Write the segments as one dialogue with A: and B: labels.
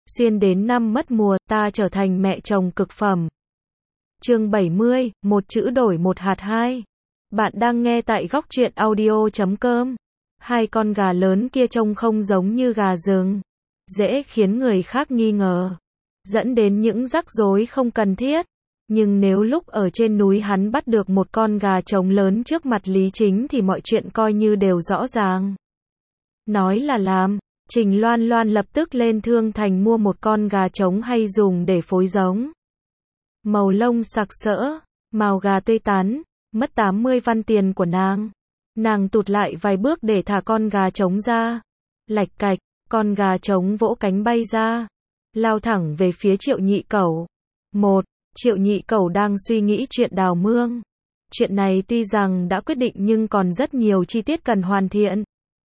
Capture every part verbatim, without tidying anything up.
A: Xuyên đến năm mất mùa, ta trở thành mẹ chồng cực phẩm. Chương bảy mươi, một chữ đổi một hạt hai. Bạn đang nghe tại góc truyện audio chấm com. Hai con gà lớn kia trông không giống như gà rừng, dễ khiến người khác nghi ngờ, dẫn đến những rắc rối không cần thiết. Nhưng nếu lúc ở trên núi hắn bắt được một con gà trống lớn trước mặt Lý Chính thì mọi chuyện coi như đều rõ ràng. Nói là làm, Trình Loan Loan lập tức lên Thương Thành mua một con gà trống hay dùng để phối giống. Màu lông sặc sỡ, màu gà tươi tắn, mất tám mươi văn tiền của nàng. Nàng tụt lại vài bước để thả con gà trống ra. Lạch cạch, con gà trống vỗ cánh bay ra, lao thẳng về phía Triệu Nhị Cẩu. Một, Triệu Nhị Cẩu đang suy nghĩ chuyện đào mương. Chuyện này tuy rằng đã quyết định nhưng còn rất nhiều chi tiết cần hoàn thiện.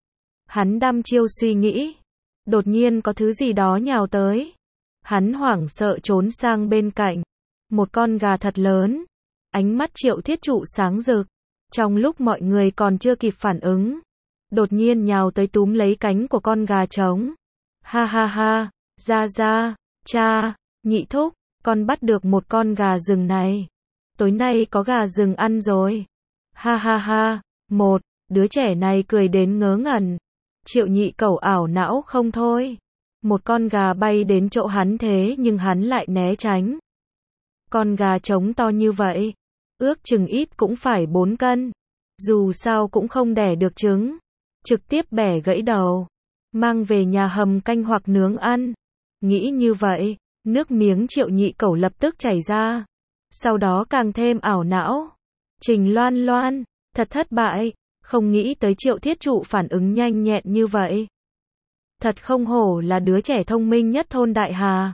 A: Hắn đăm chiêu suy nghĩ, đột nhiên có thứ gì đó nhào tới. Hắn hoảng sợ trốn sang bên cạnh. Một con gà thật lớn. Ánh mắt Triệu Thiết Trụ sáng rực. Trong lúc mọi người còn chưa kịp phản ứng, đột nhiên nhào tới túm lấy cánh của con gà trống. Ha ha ha, ra ra, cha, Nhị thúc, con bắt được một con gà rừng này. Tối nay có gà rừng ăn rồi. Ha ha ha, một, đứa trẻ này cười đến ngớ ngẩn. Triệu Nhị Cẩu ảo não không thôi. Một con gà bay đến chỗ hắn thế nhưng hắn lại né tránh. Con gà trống to như vậy, ước chừng ít cũng phải bốn cân. Dù sao cũng không đẻ được trứng. Trực tiếp bẻ gãy đầu, mang về nhà hầm canh hoặc nướng ăn. Nghĩ như vậy, nước miếng Triệu Nhị Cẩu lập tức chảy ra. Sau đó càng thêm ảo não. Trình Loan Loan, thật thất bại, không nghĩ tới Triệu Thiết Trụ phản ứng nhanh nhẹn như vậy. Thật không hổ là đứa trẻ thông minh nhất thôn Đại Hà.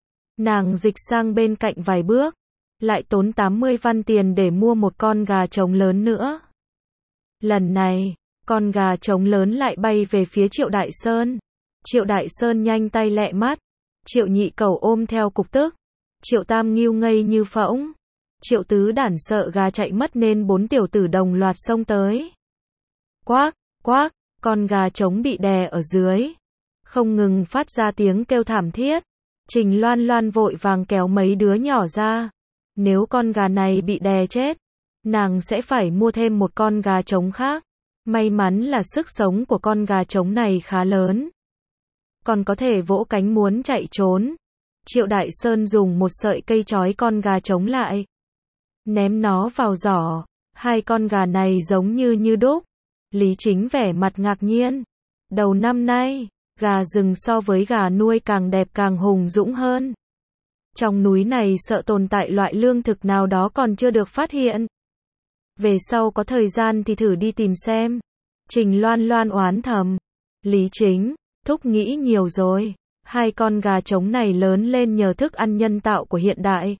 A: Nàng dịch sang bên cạnh vài bước, lại tốn tám mươi văn tiền để mua một con gà trống lớn nữa. Lần này, con gà trống lớn lại bay về phía Triệu Đại Sơn. Triệu Đại Sơn nhanh tay lẹ mắt. Triệu Nhị Cẩu ôm theo cục tức. Triệu Tam Ngưu ngây như phỗng. Triệu Tứ Đản sợ gà chạy mất nên bốn tiểu tử đồng loạt xông tới. Quác, quác, con gà trống bị đè ở dưới, không ngừng phát ra tiếng kêu thảm thiết. Trình Loan Loan vội vàng kéo mấy đứa nhỏ ra. Nếu con gà này bị đè chết, nàng sẽ phải mua thêm một con gà trống khác. May mắn là sức sống của con gà trống này khá lớn, còn có thể vỗ cánh muốn chạy trốn. Triệu Đại Sơn dùng một sợi cây trói con gà trống lại, ném nó vào giỏ. Hai con gà này giống như như đúc. Lý Chính vẻ mặt ngạc nhiên. Đầu năm nay, gà rừng so với gà nuôi càng đẹp càng hùng dũng hơn. Trong núi này sợ tồn tại loại lương thực nào đó còn chưa được phát hiện. Về sau có thời gian thì thử đi tìm xem. Trình Loan Loan oán thầm. Lý Chính, thúc nghĩ nhiều rồi. Hai con gà trống này lớn lên nhờ thức ăn nhân tạo của hiện đại.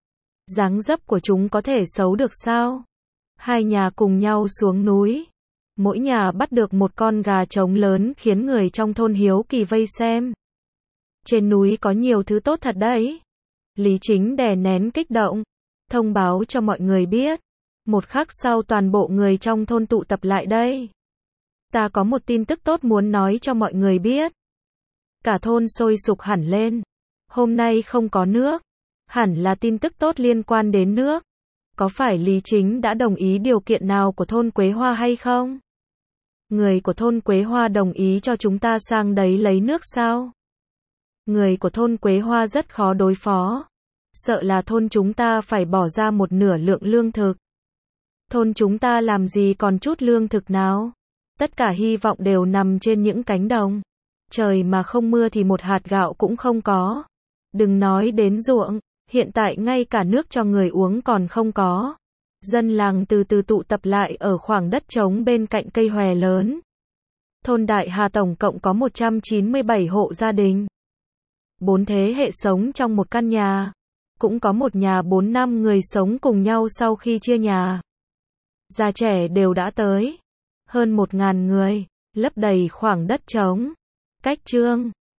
A: Dáng dấp của chúng có thể xấu được sao? Hai nhà cùng nhau xuống núi. Mỗi nhà bắt được một con gà trống lớn khiến người trong thôn hiếu kỳ vây xem. Trên núi có nhiều thứ tốt thật đấy. Lý Chính đè nén kích động, thông báo cho mọi người biết. Một khắc sau toàn bộ người trong thôn tụ tập lại đây. Ta có một tin tức tốt muốn nói cho mọi người biết. Cả thôn sôi sục hẳn lên. Hôm nay không có nước. Hẳn là tin tức tốt liên quan đến nước. Có phải Lý Chính đã đồng ý điều kiện nào của thôn Quế Hoa hay không? Người của thôn Quế Hoa đồng ý cho chúng ta sang đấy lấy nước sao? Người của thôn Quế Hoa rất khó đối phó. Sợ là thôn chúng ta phải bỏ ra một nửa lượng lương thực. Thôn chúng ta làm gì còn chút lương thực nào? Tất cả hy vọng đều nằm trên những cánh đồng. Trời mà không mưa thì một hạt gạo cũng không có. Đừng nói đến ruộng, hiện tại ngay cả nước cho người uống còn không có. Dân làng từ từ tụ tập lại ở khoảng đất trống bên cạnh cây hòe lớn. Thôn Đại Hà tổng cộng có một trăm chín mươi bảy hộ gia đình. Bốn thế hệ sống trong một căn nhà. Cũng có một nhà bốn năm người sống cùng nhau sau khi chia nhà. Già trẻ đều đã tới. Hơn một ngàn người, lấp đầy khoảng đất trống. Cách chương